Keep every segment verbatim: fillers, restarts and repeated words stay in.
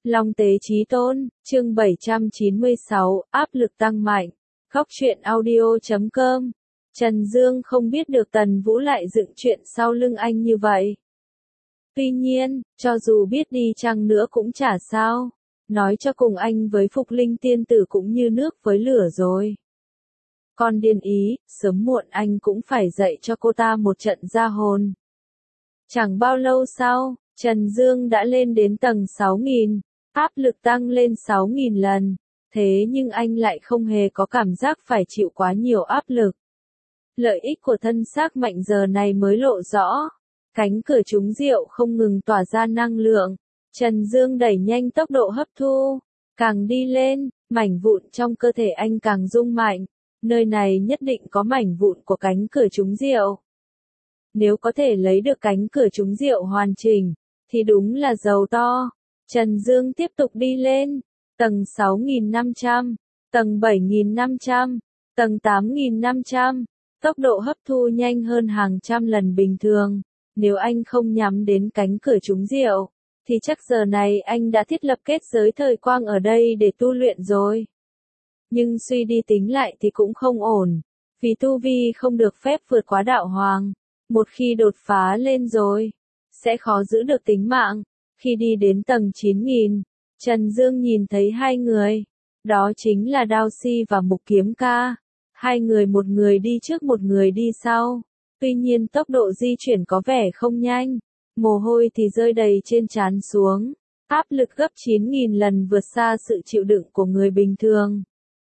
Long Tế Chí Tôn, chương bảy trăm chín mươi sáu, áp lực tăng mạnh. Góc truyện audio chấm com. Trần Dương không biết được Tần Vũ lại dựng chuyện sau lưng anh như vậy. Tuy nhiên, cho dù biết đi chăng nữa cũng chả sao. Nói cho cùng anh với Phục Linh tiên tử cũng như nước với lửa rồi. Còn Điền Ý, sớm muộn anh cũng phải dạy cho cô ta một trận ra hồn. Chẳng bao lâu sau, Trần Dương đã lên đến tầng sáu nghìn, áp lực tăng lên sáu nghìn lần, thế nhưng anh lại không hề có cảm giác phải chịu quá nhiều áp lực. Lợi ích của thân xác mạnh giờ này mới lộ rõ, cánh cửa trúng rượu không ngừng tỏa ra năng lượng, Trần Dương đẩy nhanh tốc độ hấp thu, càng đi lên, mảnh vụn trong cơ thể anh càng rung mạnh, nơi này nhất định có mảnh vụn của cánh cửa trúng rượu. Nếu có thể lấy được cánh cửa trúng rượu hoàn chỉnh, thì đúng là giàu to. Trần Dương tiếp tục đi lên, tầng sáu nghìn năm trăm, tầng bảy nghìn năm trăm, tầng tám nghìn năm trăm, tốc độ hấp thu nhanh hơn hàng trăm lần bình thường. Nếu anh không nhắm đến cánh cửa trúng rượu, thì chắc giờ này anh đã thiết lập kết giới thời quang ở đây để tu luyện rồi. Nhưng suy đi tính lại thì cũng không ổn, vì tu vi không được phép vượt quá đạo hoàng. Một khi đột phá lên rồi, sẽ khó giữ được tính mạng. Khi đi đến tầng chín nghìn, Trần Dương nhìn thấy hai người. Đó chính là Đao Si và Mục Kiếm Ca. Hai người một người đi trước một người đi sau. Tuy nhiên tốc độ di chuyển có vẻ không nhanh. Mồ hôi thì rơi đầy trên trán xuống. Áp lực gấp chín nghìn lần vượt xa sự chịu đựng của người bình thường.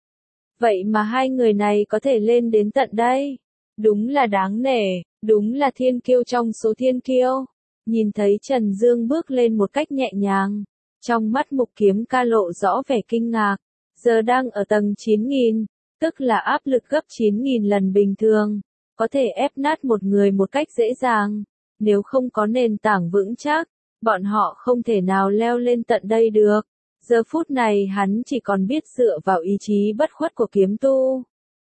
Vậy mà hai người này có thể lên đến tận đây. Đúng là đáng nể. Đúng là thiên kiêu trong số thiên kiêu. Nhìn thấy Trần Dương bước lên một cách nhẹ nhàng. Trong mắt Mục Kiếm Ca lộ rõ vẻ kinh ngạc. Giờ đang ở tầng chín nghìn, tức là áp lực gấp chín nghìn lần bình thường. Có thể ép nát một người một cách dễ dàng. Nếu không có nền tảng vững chắc, bọn họ không thể nào leo lên tận đây được. Giờ phút này hắn chỉ còn biết dựa vào ý chí bất khuất của kiếm tu.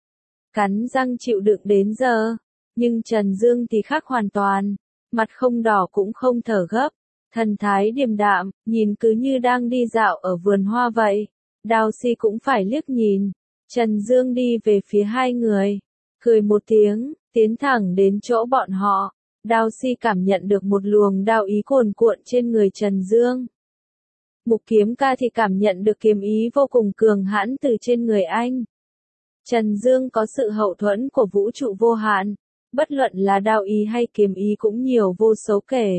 Cắn răng chịu đựng đến giờ. Nhưng Trần Dương thì khác hoàn toàn, mặt không đỏ cũng không thở gấp, thần thái điềm đạm, nhìn cứ như đang đi dạo ở vườn hoa vậy. Đao Si cũng phải liếc nhìn. Trần Dương đi về phía hai người, cười một tiếng, tiến thẳng đến chỗ bọn họ. Đao Si cảm nhận được một luồng đao ý cuồn cuộn trên người Trần Dương. Mục Kiếm Ca thì cảm nhận được kiếm ý vô cùng cường hãn từ trên người anh. Trần Dương có sự hậu thuẫn của vũ trụ vô hạn. Bất luận là đao ý hay kiếm ý cũng nhiều vô số kể.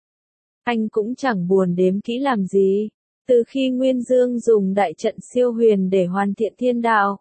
Anh cũng chẳng buồn đếm kỹ làm gì. Từ khi Nguyên Dương dùng đại trận siêu huyền để hoàn thiện thiên đạo,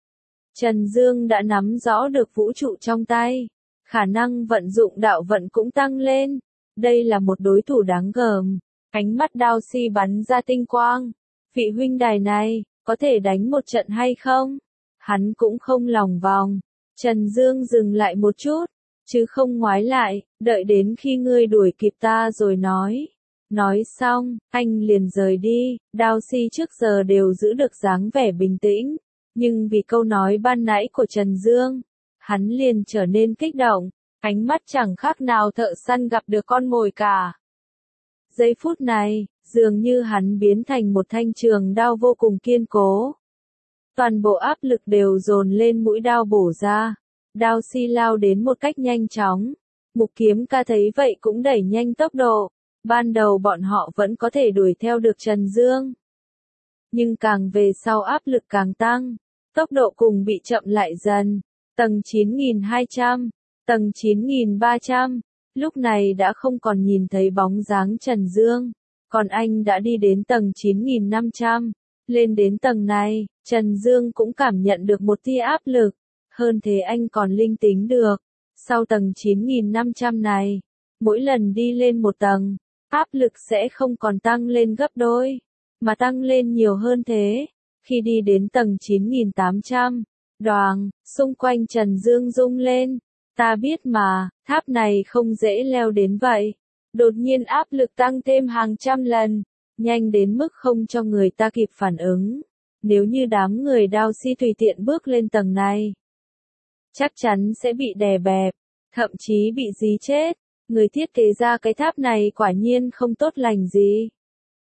Trần Dương đã nắm rõ được vũ trụ trong tay. Khả năng vận dụng đạo vận cũng tăng lên. Đây là một đối thủ đáng gờm. Ánh mắt Đao Si bắn ra tinh quang. Vị huynh đài này, có thể đánh một trận hay không? Hắn cũng không lòng vòng. Trần Dương dừng lại một chút, chứ không ngoái lại, đợi đến khi ngươi đuổi kịp ta rồi nói. Nói xong, anh liền rời đi. Đao Si trước giờ đều giữ được dáng vẻ bình tĩnh, nhưng vì câu nói ban nãy của Trần Dương, hắn liền trở nên kích động, ánh mắt chẳng khác nào thợ săn gặp được con mồi cả. Giây phút này, dường như hắn biến thành một thanh trường đao vô cùng kiên cố. Toàn bộ áp lực đều dồn lên mũi đao bổ ra. Đao Si lao đến một cách nhanh chóng. Mục Kiếm Ca thấy vậy cũng đẩy nhanh tốc độ. Ban đầu bọn họ vẫn có thể đuổi theo được Trần Dương. Nhưng càng về sau áp lực càng tăng. Tốc độ cùng bị chậm lại dần. Tầng chín nghìn hai trăm, tầng chín nghìn ba trăm. Lúc này đã không còn nhìn thấy bóng dáng Trần Dương. Còn anh đã đi đến tầng chín nghìn năm trăm. Lên đến tầng này, Trần Dương cũng cảm nhận được một tia áp lực. Hơn thế anh còn linh tính được. Sau tầng chín nghìn năm trăm này, mỗi lần đi lên một tầng, áp lực sẽ không còn tăng lên gấp đôi, mà tăng lên nhiều hơn thế. Khi đi đến tầng chín nghìn tám trăm, đoàng, xung quanh Trần Dương rung lên. Ta biết mà, tháp này không dễ leo đến vậy. Đột nhiên áp lực tăng thêm hàng trăm lần, nhanh đến mức không cho người ta kịp phản ứng. Nếu như đám người Đao Si tùy tiện bước lên tầng này, chắc chắn sẽ bị đè bẹp, thậm chí bị dí chết. Người thiết kế ra cái tháp này quả nhiên không tốt lành gì.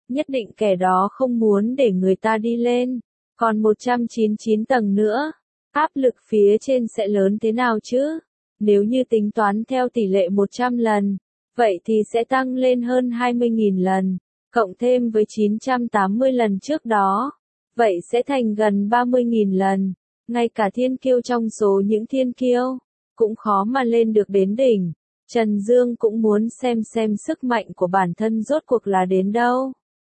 Nhất định kẻ đó không muốn để người ta đi lên. Còn một trăm chín mươi chín tầng nữa, áp lực phía trên sẽ lớn thế nào chứ? Nếu như tính toán theo tỷ lệ một trăm lần, vậy thì sẽ tăng lên hơn hai mươi nghìn lần, cộng thêm với chín trăm tám mươi lần trước đó, vậy sẽ thành gần ba mươi nghìn lần. Ngay cả thiên kiêu trong số những thiên kiêu, cũng khó mà lên được đến đỉnh. Trần Dương cũng muốn xem xem sức mạnh của bản thân rốt cuộc là đến đâu.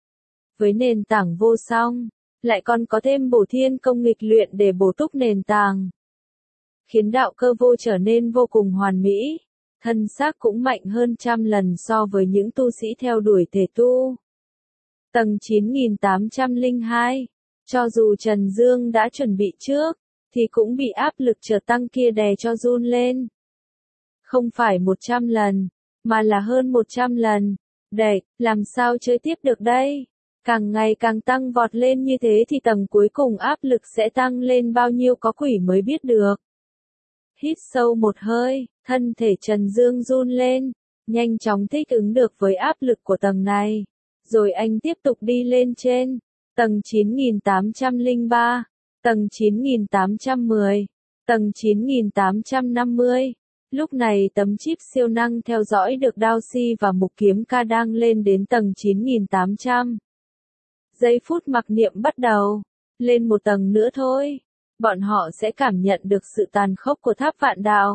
Với nền tảng vô song, lại còn có thêm bổ thiên công nghịch luyện để bổ túc nền tảng, khiến đạo cơ vô trở nên vô cùng hoàn mỹ, thân xác cũng mạnh hơn trăm lần so với những tu sĩ theo đuổi thể tu. Tầng chín nghìn tám trăm lẻ hai, cho dù Trần Dương đã chuẩn bị trước, thì cũng bị áp lực chợt tăng kia đè cho run lên. Không phải một trăm lần, mà là hơn một trăm lần. Đẩy, làm sao chơi tiếp được đây? Càng ngày càng tăng vọt lên như thế thì tầng cuối cùng áp lực sẽ tăng lên bao nhiêu có quỷ mới biết được. Hít sâu một hơi, thân thể Trần Dương run lên, nhanh chóng thích ứng được với áp lực của tầng này. Rồi anh tiếp tục đi lên trên, tầng chín nghìn tám trăm lẻ ba, tầng chín nghìn tám trăm mười, tầng chín nghìn tám trăm năm mươi. Lúc này tấm chip siêu năng theo dõi được Đao Si và Mục Kiếm Ca đang lên đến tầng chín nghìn tám trăm. Giây phút mặc niệm bắt đầu, lên một tầng nữa thôi, bọn họ sẽ cảm nhận được sự tàn khốc của tháp vạn đạo.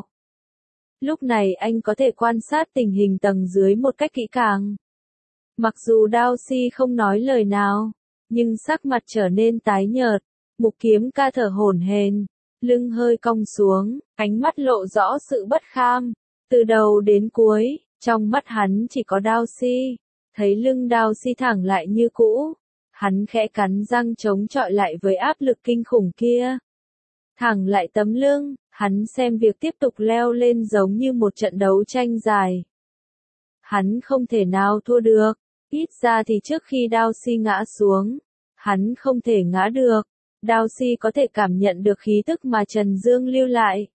Lúc này anh có thể quan sát tình hình tầng dưới một cách kỹ càng. Mặc dù Đao Si không nói lời nào, nhưng sắc mặt trở nên tái nhợt, Mục Kiếm Ca thở hổn hển, lưng hơi cong xuống, ánh mắt lộ rõ sự bất kham. Từ đầu đến cuối, trong mắt hắn chỉ có Đao Si. Thấy lưng Đao Si thẳng lại như cũ, hắn khẽ cắn răng chống chọi lại với áp lực kinh khủng kia. Thẳng lại tấm lưng, hắn xem việc tiếp tục leo lên giống như một trận đấu tranh dài. Hắn không thể nào thua được, ít ra thì trước khi Đao Si ngã xuống, hắn không thể ngã được. Đao Si có thể cảm nhận được khí tức mà Trần Dương lưu lại.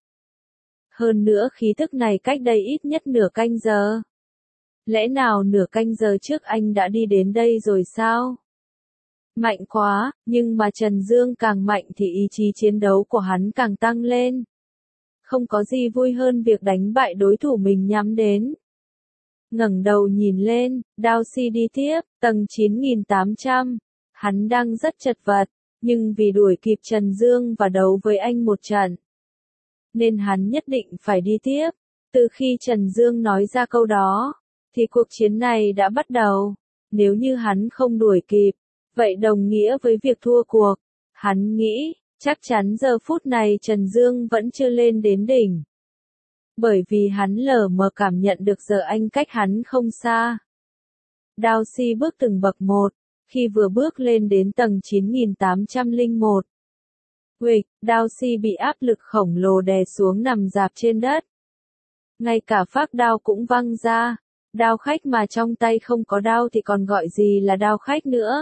Hơn nữa khí tức này cách đây ít nhất nửa canh giờ. Lẽ nào nửa canh giờ trước anh đã đi đến đây rồi sao? Mạnh quá, nhưng mà Trần Dương càng mạnh thì ý chí chiến đấu của hắn càng tăng lên. Không có gì vui hơn việc đánh bại đối thủ mình nhắm đến. Ngẩng đầu nhìn lên, Đao Si đi tiếp, tầng chín nghìn tám trăm. Hắn đang rất chật vật, nhưng vì đuổi kịp Trần Dương và đấu với anh một trận, nên hắn nhất định phải đi tiếp. Từ khi Trần Dương nói ra câu đó, thì cuộc chiến này đã bắt đầu. Nếu như hắn không đuổi kịp, vậy đồng nghĩa với việc thua cuộc. Hắn nghĩ, chắc chắn giờ phút này Trần Dương vẫn chưa lên đến đỉnh. Bởi vì hắn lờ mờ cảm nhận được giờ anh cách hắn không xa. Đao Si bước từng bậc một, khi vừa bước lên đến tầng chín nghìn tám trăm lẻ một. Huỵch, Đao Si bị áp lực khổng lồ đè xuống nằm rạp trên đất. Ngay cả phác đao cũng văng ra. Đao khách mà trong tay không có đao thì còn gọi gì là đao khách nữa.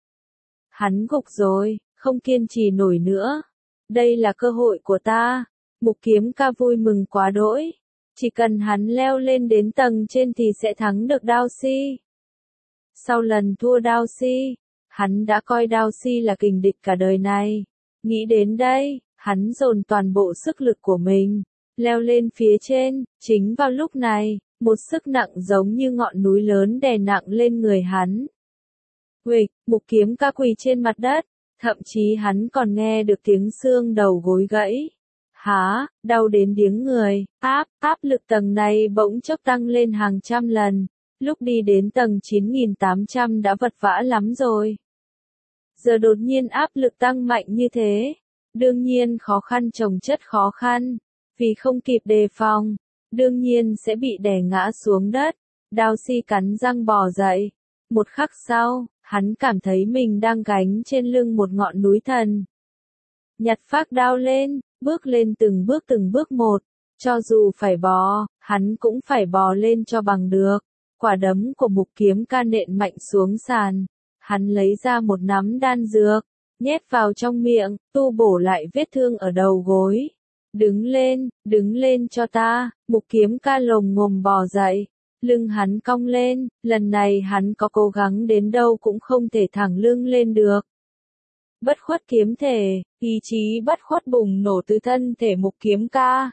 Hắn gục rồi, không kiên trì nổi nữa. Đây là cơ hội của ta. Mục Kiếm Ca vui mừng quá đỗi. Chỉ cần hắn leo lên đến tầng trên thì sẽ thắng được Đao Si. Sau lần thua Đao Si, hắn đã coi Đao Si là kình địch cả đời này. Nghĩ đến đây, hắn dồn toàn bộ sức lực của mình, leo lên phía trên. Chính vào lúc này, một sức nặng giống như ngọn núi lớn đè nặng lên người hắn. Huỵch, Mục Kiếm Ca quỳ trên mặt đất, thậm chí hắn còn nghe được tiếng xương đầu gối gãy. Há, đau đến điếng người, áp, áp lực tầng này bỗng chốc tăng lên hàng trăm lần. Lúc đi đến tầng chín nghìn tám trăm đã vật vã lắm rồi. Giờ đột nhiên áp lực tăng mạnh như thế. Đương nhiên khó khăn chồng chất khó khăn. Vì không kịp đề phòng, đương nhiên sẽ bị đè ngã xuống đất. Đao Si cắn răng bò dậy. Một khắc sau, hắn cảm thấy mình đang gánh trên lưng một ngọn núi thần. Nhặt phác đao lên, bước lên từng bước từng bước một. Cho dù phải bò, hắn cũng phải bò lên cho bằng được. Quả đấm của Mục Kiếm Ca nện mạnh xuống sàn. Hắn lấy ra một nắm đan dược, nhét vào trong miệng, tu bổ lại vết thương ở đầu gối. Đứng lên, đứng lên cho ta. Mục Kiếm Ca lồm ngồm bò dậy. lưng hắn cong lên, lần này hắn có cố gắng đến đâu cũng không thể thẳng lưng lên được. Bất khuất kiếm thể, ý chí bất khuất bùng nổ từ thân thể Mục Kiếm Ca.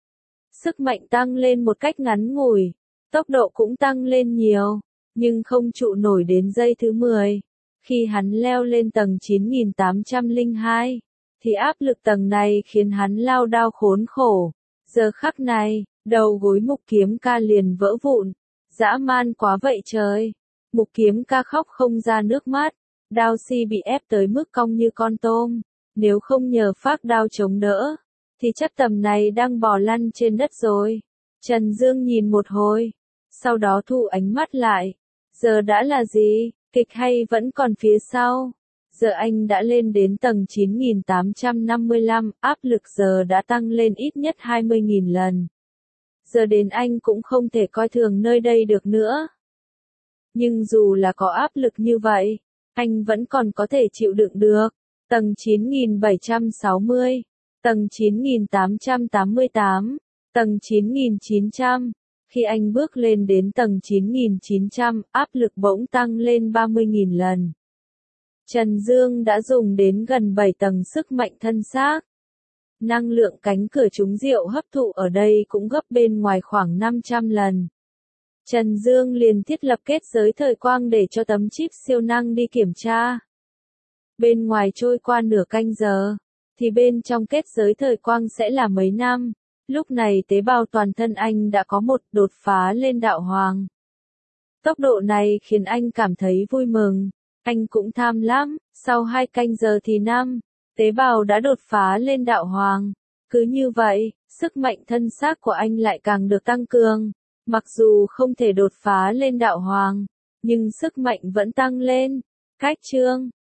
Sức mạnh tăng lên một cách ngắn ngủi, tốc độ cũng tăng lên nhiều, nhưng không trụ nổi đến giây thứ mười. Khi hắn leo lên tầng chín nghìn tám trăm lẻ hai, thì áp lực tầng này khiến hắn lao đao khốn khổ. Giờ khắc này, đầu gối Mục Kiếm Ca liền vỡ vụn, dã man quá vậy trời. Mục Kiếm Ca khóc không ra nước mắt, đao si bị ép tới mức cong như con tôm, nếu không nhờ phác đao chống đỡ, thì chắc tầm này đang bò lăn trên đất rồi. Trần Dương nhìn một hồi, sau đó thu ánh mắt lại. Giờ đã là gì, kịch hay vẫn còn phía sau? Giờ anh đã lên đến tầng chín nghìn tám trăm năm mươi lăm, áp lực giờ đã tăng lên ít nhất hai mươi nghìn lần. Giờ đến anh cũng không thể coi thường nơi đây được nữa. Nhưng dù là có áp lực như vậy, anh vẫn còn có thể chịu đựng được. Tầng chín nghìn bảy trăm sáu mươi, tầng chín nghìn tám trăm tám mươi tám, tầng chín nghìn chín trăm. Khi anh bước lên đến tầng chín nghìn chín trăm, áp lực bỗng tăng lên ba mươi nghìn lần. Trần Dương đã dùng đến gần bảy tầng sức mạnh thân xác. Năng lượng cánh cửa trúng rượu hấp thụ ở đây cũng gấp bên ngoài khoảng năm trăm lần. Trần Dương liền thiết lập kết giới thời quang để cho tấm chip siêu năng đi kiểm tra. Bên ngoài trôi qua nửa canh giờ, thì bên trong kết giới thời quang sẽ là mấy năm. Lúc này tế bào toàn thân anh đã có một đột phá lên đạo hoàng. Tốc độ này khiến anh cảm thấy vui mừng. Anh cũng tham lắm, sau hai canh giờ thì năm, tế bào đã đột phá lên đạo hoàng. Cứ như vậy, sức mạnh thân xác của anh lại càng được tăng cường. Mặc dù không thể đột phá lên đạo hoàng, nhưng sức mạnh vẫn tăng lên. Cách chương